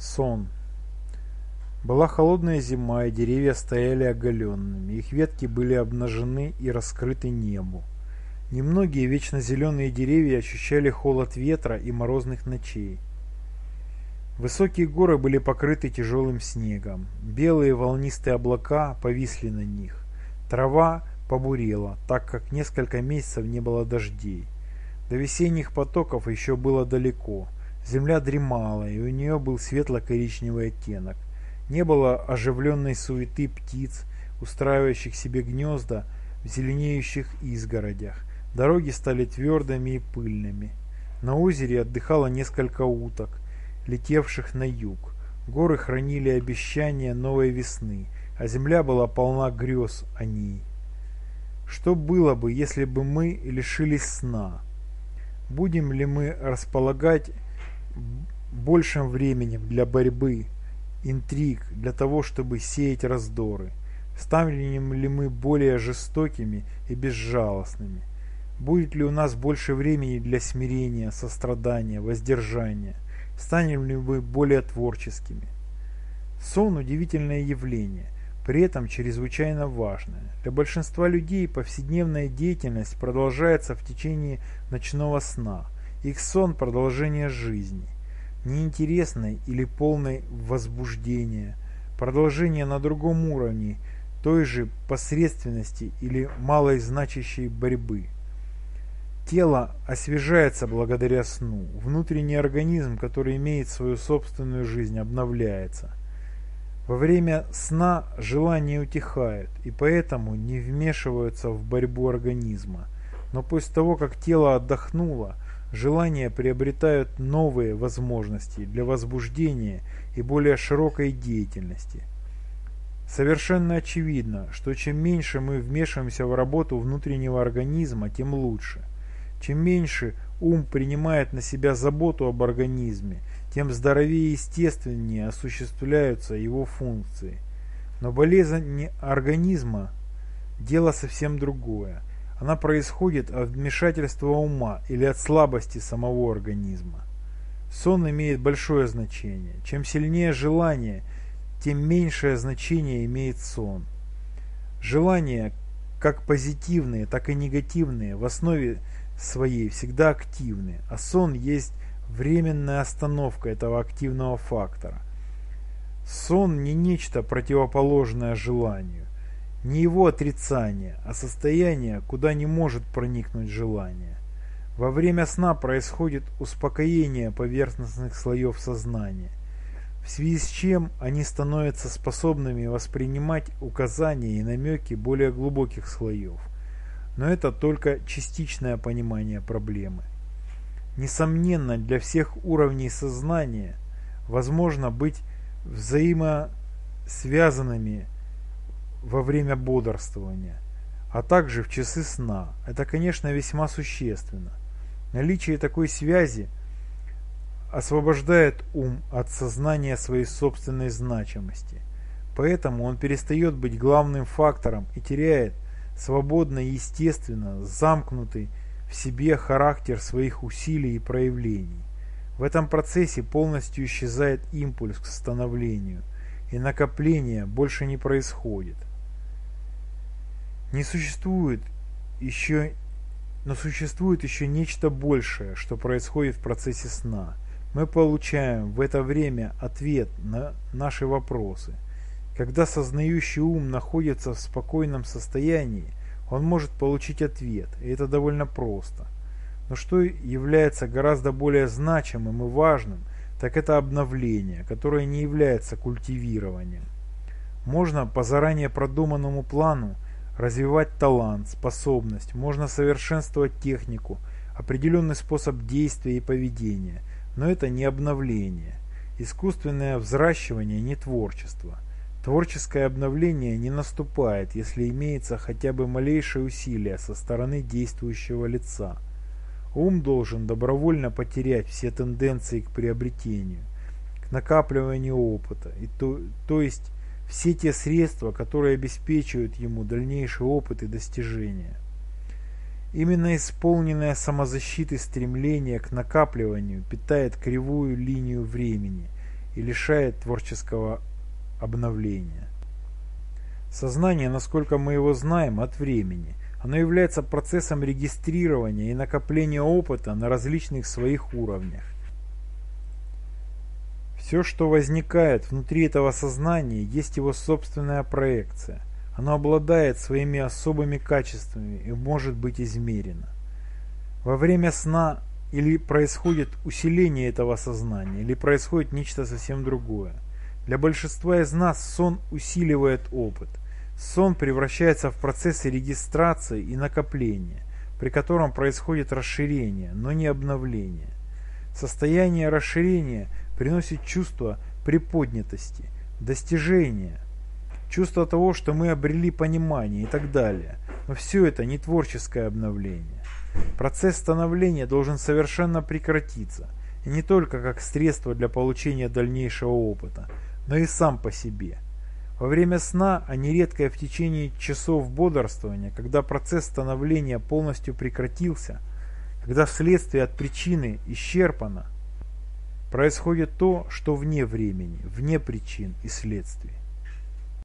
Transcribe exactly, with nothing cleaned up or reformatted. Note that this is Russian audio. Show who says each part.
Speaker 1: Сон. Была холодная зима, и деревья стояли оголенными, их ветки были обнажены и раскрыты небу. Немногие вечно зеленые деревья ощущали холод ветра и морозных ночей. Высокие горы были покрыты тяжелым снегом, белые волнистые облака повисли на них. Трава побурела, так как несколько месяцев не было дождей. До весенних потоков еще было далеко. Земля дремала, и у нее был светло-коричневый оттенок. Не было оживленной суеты птиц, устраивающих себе гнезда в зеленеющих изгородях. Дороги стали твердыми и пыльными. На озере отдыхало несколько уток, летевших на юг. Горы хранили обещания новой весны, а земля была полна грез о ней. Что было бы, если бы мы лишились сна? Будем ли мы располагать большим временем для борьбы, интриг, для того, чтобы сеять раздоры? Станем ли мы более жестокими и безжалостными? Будет ли у нас больше времени для смирения, сострадания, воздержания? Станем ли мы более творческими? Сон – удивительное явление, при этом чрезвычайно важное. Для большинства людей повседневная деятельность продолжается в течение ночного сна. Их сон – продолжение жизни, неинтересной или полной возбуждения, продолжение на другом уровне той же посредственности или малой значащей борьбы. Тело освежается благодаря сну, внутренний организм, который имеет свою собственную жизнь, обновляется. Во время сна желания утихают и поэтому не вмешиваются в борьбу организма, но после того, как тело отдохнуло, желания приобретают новые возможности для возбуждения и более широкой деятельности. Совершенно очевидно, что чем меньше мы вмешиваемся в работу внутреннего организма, тем лучше. Чем меньше ум принимает на себя заботу об организме, тем здоровее и естественнее осуществляются его функции. Но болезнь организма – дело совсем другое. Она происходит от вмешательства ума или от слабости самого организма. Сон имеет большое значение. Чем сильнее желание, тем меньшее значение имеет сон. Желания, как позитивные, так и негативные, в основе своей всегда активны, а сон есть временная остановка этого активного фактора. Сон не нечто противоположное желанию, не его отрицание, а состояние, куда не может проникнуть желание. Во время сна происходит успокоение поверхностных слоев сознания, в связи с чем они становятся способными воспринимать указания и намеки более глубоких слоев. Но это только частичное понимание проблемы. Несомненно, для всех уровней сознания возможно быть взаимосвязанными во время бодрствования, а также в часы сна. Это, конечно, весьма существенно. Наличие такой связи освобождает ум от сознания своей собственной значимости. Поэтому он перестает быть главным фактором и теряет свободно и естественно замкнутый в себе характер своих усилий и проявлений. В этом процессе полностью исчезает импульс к становлению, и накопление больше не происходит. Не существует еще, но существует еще нечто большее, что происходит в процессе сна. Мы получаем в это время ответ на наши вопросы. Когда сознающий ум находится в спокойном состоянии, он может получить ответ, и это довольно просто. Но что является гораздо более значимым и важным, так это обновление, которое не является культивированием. Можно по заранее продуманному плану развивать талант, способность, можно совершенствовать технику, определенный способ действия и поведения, но это не обновление. Искусственное взращивание не творчество. Творческое обновление не наступает, если имеется хотя бы малейшее усилие со стороны действующего лица. Ум должен добровольно потерять все тенденции к приобретению, к накапливанию опыта, и то, то есть все те средства, которые обеспечивают ему дальнейший опыт и достижения. Именно исполненное самозащитой стремление к накапливанию питает кривую линию времени и лишает творческого обновления. Сознание, насколько мы его знаем, от времени. Оно является процессом регистрирования и накопления опыта на различных своих уровнях. Все, что возникает внутри этого сознания, есть его собственная проекция. Оно обладает своими особыми качествами и может быть измерено. Во время сна или происходит усиление этого сознания, или происходит нечто совсем другое. Для большинства из нас сон усиливает опыт. Сон превращается в процесс регистрации и накопления, при котором происходит расширение, но не обновление. Состояние расширения приносит чувство приподнятости, достижения, чувство того, что мы обрели понимание и так далее. Но все это не творческое обновление. Процесс становления должен совершенно прекратиться, и не только как средство для получения дальнейшего опыта, но и сам по себе. Во время сна, а нередко в течение часов бодрствования, когда процесс становления полностью прекратился, когда вследствие от причины исчерпано, происходит то, что вне времени, вне причин и следствий.